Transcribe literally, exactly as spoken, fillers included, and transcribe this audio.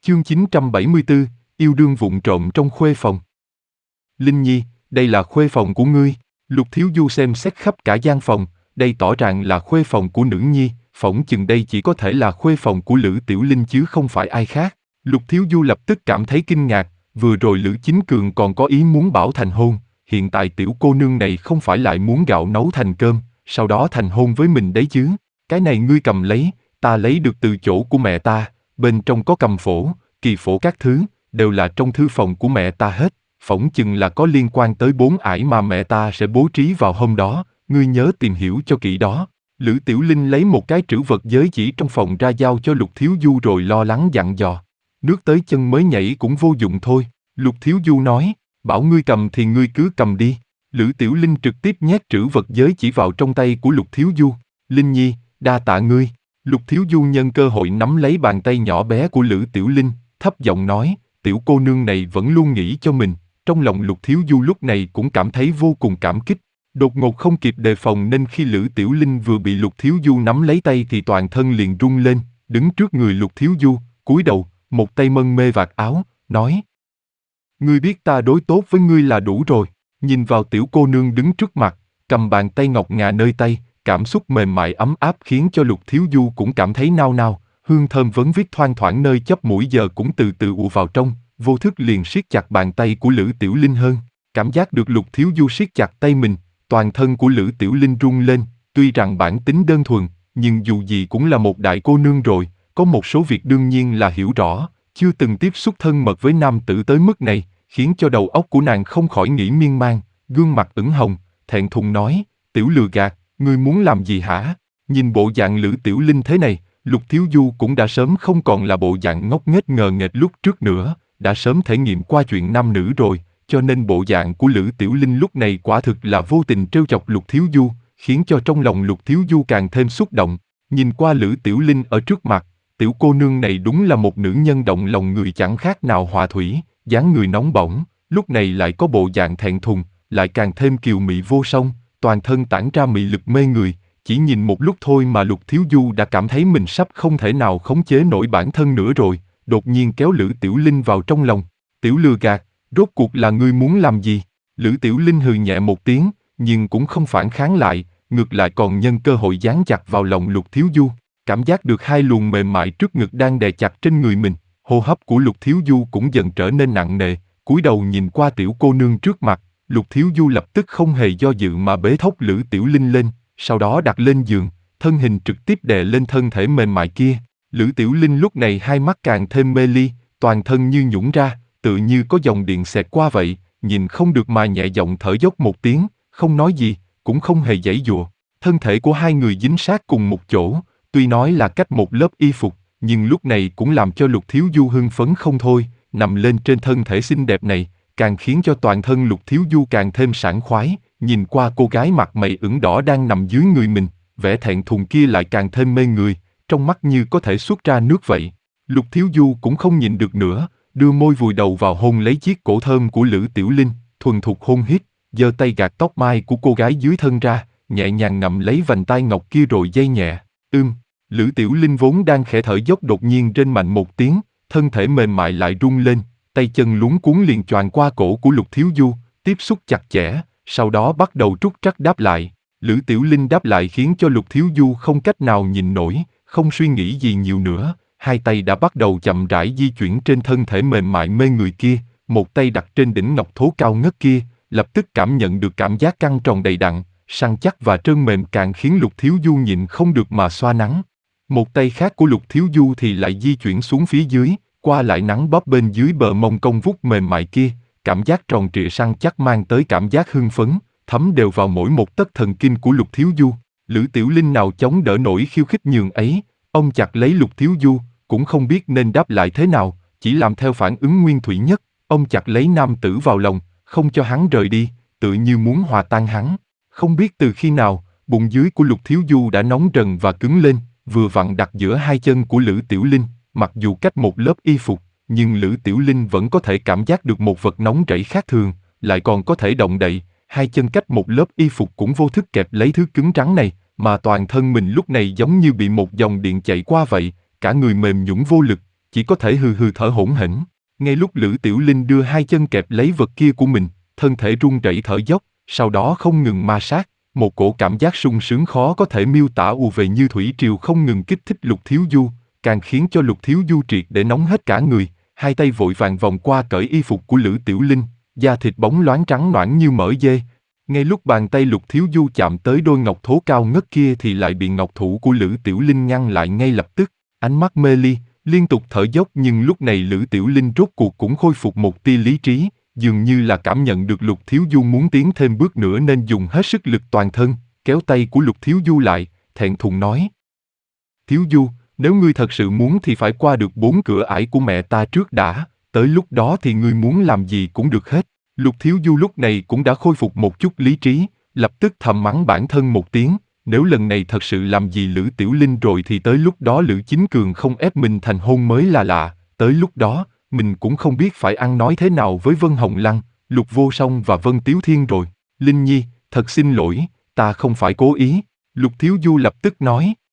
Chương chín trăm bảy mươi tư, yêu đương vụng trộm trong khuê phòng. Linh Nhi, đây là khuê phòng của ngươi. Lục Thiếu Du xem xét khắp cả gian phòng, đây tỏ ràng là khuê phòng của nữ nhi, phỏng chừng đây chỉ có thể là khuê phòng của Lữ Tiểu Linh chứ không phải ai khác. Lục Thiếu Du lập tức cảm thấy kinh ngạc, vừa rồi Lữ Chính Cường còn có ý muốn bảo thành hôn, hiện tại tiểu cô nương này không phải lại muốn gạo nấu thành cơm, sau đó thành hôn với mình đấy chứ. Cái này ngươi cầm lấy, ta lấy được từ chỗ của mẹ ta, bên trong có cầm phổ, kỳ phổ các thứ, đều là trong thư phòng của mẹ ta hết, phỏng chừng là có liên quan tới bốn ải mà mẹ ta sẽ bố trí vào hôm đó, ngươi nhớ tìm hiểu cho kỹ đó. Lữ Tiểu Linh lấy một cái trữ vật giới chỉ trong phòng ra giao cho Lục Thiếu Du rồi lo lắng dặn dò. Nước tới chân mới nhảy cũng vô dụng thôi, Lục Thiếu Du nói, bảo ngươi cầm thì ngươi cứ cầm đi. Lữ Tiểu Linh trực tiếp nhét trữ vật giới chỉ vào trong tay của Lục Thiếu Du. Linh Nhi, đa tạ ngươi. Lục Thiếu Du nhân cơ hội nắm lấy bàn tay nhỏ bé của Lữ Tiểu Linh, thấp giọng nói, tiểu cô nương này vẫn luôn nghĩ cho mình. Trong lòng Lục Thiếu Du lúc này cũng cảm thấy vô cùng cảm kích. Đột ngột không kịp đề phòng nên khi Lữ Tiểu Linh vừa bị Lục Thiếu Du nắm lấy tay thì toàn thân liền rung lên, đứng trước người Lục Thiếu Du, cúi đầu, một tay mân mê vạt áo, nói: Ngươi biết ta đối tốt với ngươi là đủ rồi. Nhìn vào tiểu cô nương đứng trước mặt, cầm bàn tay ngọc ngà nơi tay, cảm xúc mềm mại ấm áp khiến cho Lục Thiếu Du cũng cảm thấy nao nao, hương thơm vấn vít thoang thoảng nơi chóp mũi giờ cũng từ từ ùa vào trong, vô thức liền siết chặt bàn tay của Lữ Tiểu Linh hơn. Cảm giác được Lục Thiếu Du siết chặt tay mình, toàn thân của Lữ Tiểu Linh rung lên, tuy rằng bản tính đơn thuần, nhưng dù gì cũng là một đại cô nương rồi, có một số việc đương nhiên là hiểu rõ, chưa từng tiếp xúc thân mật với nam tử tới mức này, khiến cho đầu óc của nàng không khỏi nghĩ miên man, gương mặt ửng hồng, thẹn thùng nói, tiểu lừa gạt, ngươi muốn làm gì hả? Nhìn bộ dạng Lữ Tiểu Linh thế này, Lục Thiếu Du cũng đã sớm không còn là bộ dạng ngốc nghếch ngờ nghệch lúc trước nữa, đã sớm thể nghiệm qua chuyện nam nữ rồi, cho nên bộ dạng của Lữ Tiểu Linh lúc này quả thực là vô tình trêu chọc Lục Thiếu Du, khiến cho trong lòng Lục Thiếu Du càng thêm xúc động. Nhìn qua Lữ Tiểu Linh ở trước mặt, tiểu cô nương này đúng là một nữ nhân động lòng người chẳng khác nào họa thủy, dáng người nóng bỏng, lúc này lại có bộ dạng thẹn thùng, lại càng thêm kiều mị vô song, toàn thân tản ra mị lực mê người. Chỉ nhìn một lúc thôi mà Lục Thiếu Du đã cảm thấy mình sắp không thể nào khống chế nổi bản thân nữa rồi, đột nhiên kéo Lữ Tiểu Linh vào trong lòng. Tiểu lừa gạt, rốt cuộc là ngươi muốn làm gì? Lữ Tiểu Linh hừ nhẹ một tiếng, nhưng cũng không phản kháng lại, ngược lại còn nhân cơ hội dán chặt vào lòng Lục Thiếu Du. Cảm giác được hai luồng mềm mại trước ngực đang đè chặt trên người mình, hô hấp của Lục Thiếu Du cũng dần trở nên nặng nề, cúi đầu nhìn qua tiểu cô nương trước mặt, Lục Thiếu Du lập tức không hề do dự mà bế thốc Lữ Tiểu Linh lên, sau đó đặt lên giường, thân hình trực tiếp đè lên thân thể mềm mại kia. Lữ Tiểu Linh lúc này hai mắt càng thêm mê ly, toàn thân như nhũn ra, tự như có dòng điện xẹt qua vậy, nhìn không được mà nhẹ giọng thở dốc một tiếng, không nói gì, cũng không hề giãy giụa. Thân thể của hai người dính sát cùng một chỗ, tuy nói là cách một lớp y phục, nhưng lúc này cũng làm cho Lục Thiếu Du hưng phấn không thôi, nằm lên trên thân thể xinh đẹp này, càng khiến cho toàn thân Lục Thiếu Du càng thêm sảng khoái, nhìn qua cô gái mặt mày ửng đỏ đang nằm dưới người mình, vẻ thẹn thùng kia lại càng thêm mê người, trong mắt như có thể xuất ra nước vậy. Lục Thiếu Du cũng không nhịn được nữa, đưa môi vùi đầu vào hôn lấy chiếc cổ thơm của Lữ Tiểu Linh, thuần thục hôn hít, giơ tay gạt tóc mai của cô gái dưới thân ra, nhẹ nhàng ngậm lấy vành tai ngọc kia rồi dây nhẹ. Ưm, Lữ Tiểu Linh vốn đang khẽ thở dốc đột nhiên rên mạnh một tiếng, thân thể mềm mại lại rung lên, tay chân luống cuống liền choàng qua cổ của Lục Thiếu Du, tiếp xúc chặt chẽ, sau đó bắt đầu trúc trắc đáp lại. Lữ Tiểu Linh đáp lại khiến cho Lục Thiếu Du không cách nào nhìn nổi, không suy nghĩ gì nhiều nữa, hai tay đã bắt đầu chậm rãi di chuyển trên thân thể mềm mại mê người kia, một tay đặt trên đỉnh ngọc thố cao ngất kia, lập tức cảm nhận được cảm giác căng tròn đầy đặn, săn chắc và trơn mềm càng khiến Lục Thiếu Du nhịn không được mà xoa nắn. Một tay khác của Lục Thiếu Du thì lại di chuyển xuống phía dưới, qua lại nắn bóp bên dưới bờ mông cong vút mềm mại kia, cảm giác tròn trịa săn chắc mang tới cảm giác hưng phấn, thấm đều vào mỗi một tấc thần kinh của Lục Thiếu Du. Lữ Tiểu Linh nào chống đỡ nổi khiêu khích nhường ấy, ôm chặt lấy Lục Thiếu Du, cũng không biết nên đáp lại thế nào, chỉ làm theo phản ứng nguyên thủy nhất, ôm chặt lấy nam tử vào lòng, không cho hắn rời đi, tự như muốn hòa tan hắn. Không biết từ khi nào, bụng dưới của Lục Thiếu Du đã nóng rần và cứng lên, vừa vặn đặt giữa hai chân của Lữ Tiểu Linh, mặc dù cách một lớp y phục, nhưng Lữ Tiểu Linh vẫn có thể cảm giác được một vật nóng rẫy khác thường, lại còn có thể động đậy, hai chân cách một lớp y phục cũng vô thức kẹp lấy thứ cứng rắn này, mà toàn thân mình lúc này giống như bị một dòng điện chạy qua vậy, cả người mềm nhũn vô lực, chỉ có thể hừ hừ thở hổn hển. Ngay lúc Lữ Tiểu Linh đưa hai chân kẹp lấy vật kia của mình, thân thể run rẩy thở dốc, sau đó không ngừng ma sát, một cổ cảm giác sung sướng khó có thể miêu tả ùa về như thủy triều không ngừng kích thích Lục Thiếu Du, càng khiến cho Lục Thiếu Du triệt để nóng hết cả người, hai tay vội vàng vòng qua cởi y phục của Lữ Tiểu Linh, da thịt bóng loáng trắng nõn như mỡ dê. Ngay lúc bàn tay Lục Thiếu Du chạm tới đôi ngọc thố cao ngất kia thì lại bị ngọc thủ của Lữ Tiểu Linh ngăn lại ngay lập tức, ánh mắt mê ly, liên tục thở dốc, nhưng lúc này Lữ Tiểu Linh rốt cuộc cũng khôi phục một tia lý trí, dường như là cảm nhận được Lục Thiếu Du muốn tiến thêm bước nữa nên dùng hết sức lực toàn thân, kéo tay của Lục Thiếu Du lại, thẹn thùng nói. Thiếu Du, nếu ngươi thật sự muốn thì phải qua được bốn cửa ải của mẹ ta trước đã, tới lúc đó thì ngươi muốn làm gì cũng được hết. Lục Thiếu Du lúc này cũng đã khôi phục một chút lý trí, lập tức thầm mắng bản thân một tiếng, nếu lần này thật sự làm gì Lữ Tiểu Linh rồi thì tới lúc đó Lữ Chính Cường không ép mình thành hôn mới là lạ, tới lúc đó, mình cũng không biết phải ăn nói thế nào với Vân Hồng Lăng, Lục Vô Song và Vân Tiếu Thiên rồi. Linh Nhi, thật xin lỗi, ta không phải cố ý, Lục Thiếu Du lập tức nói.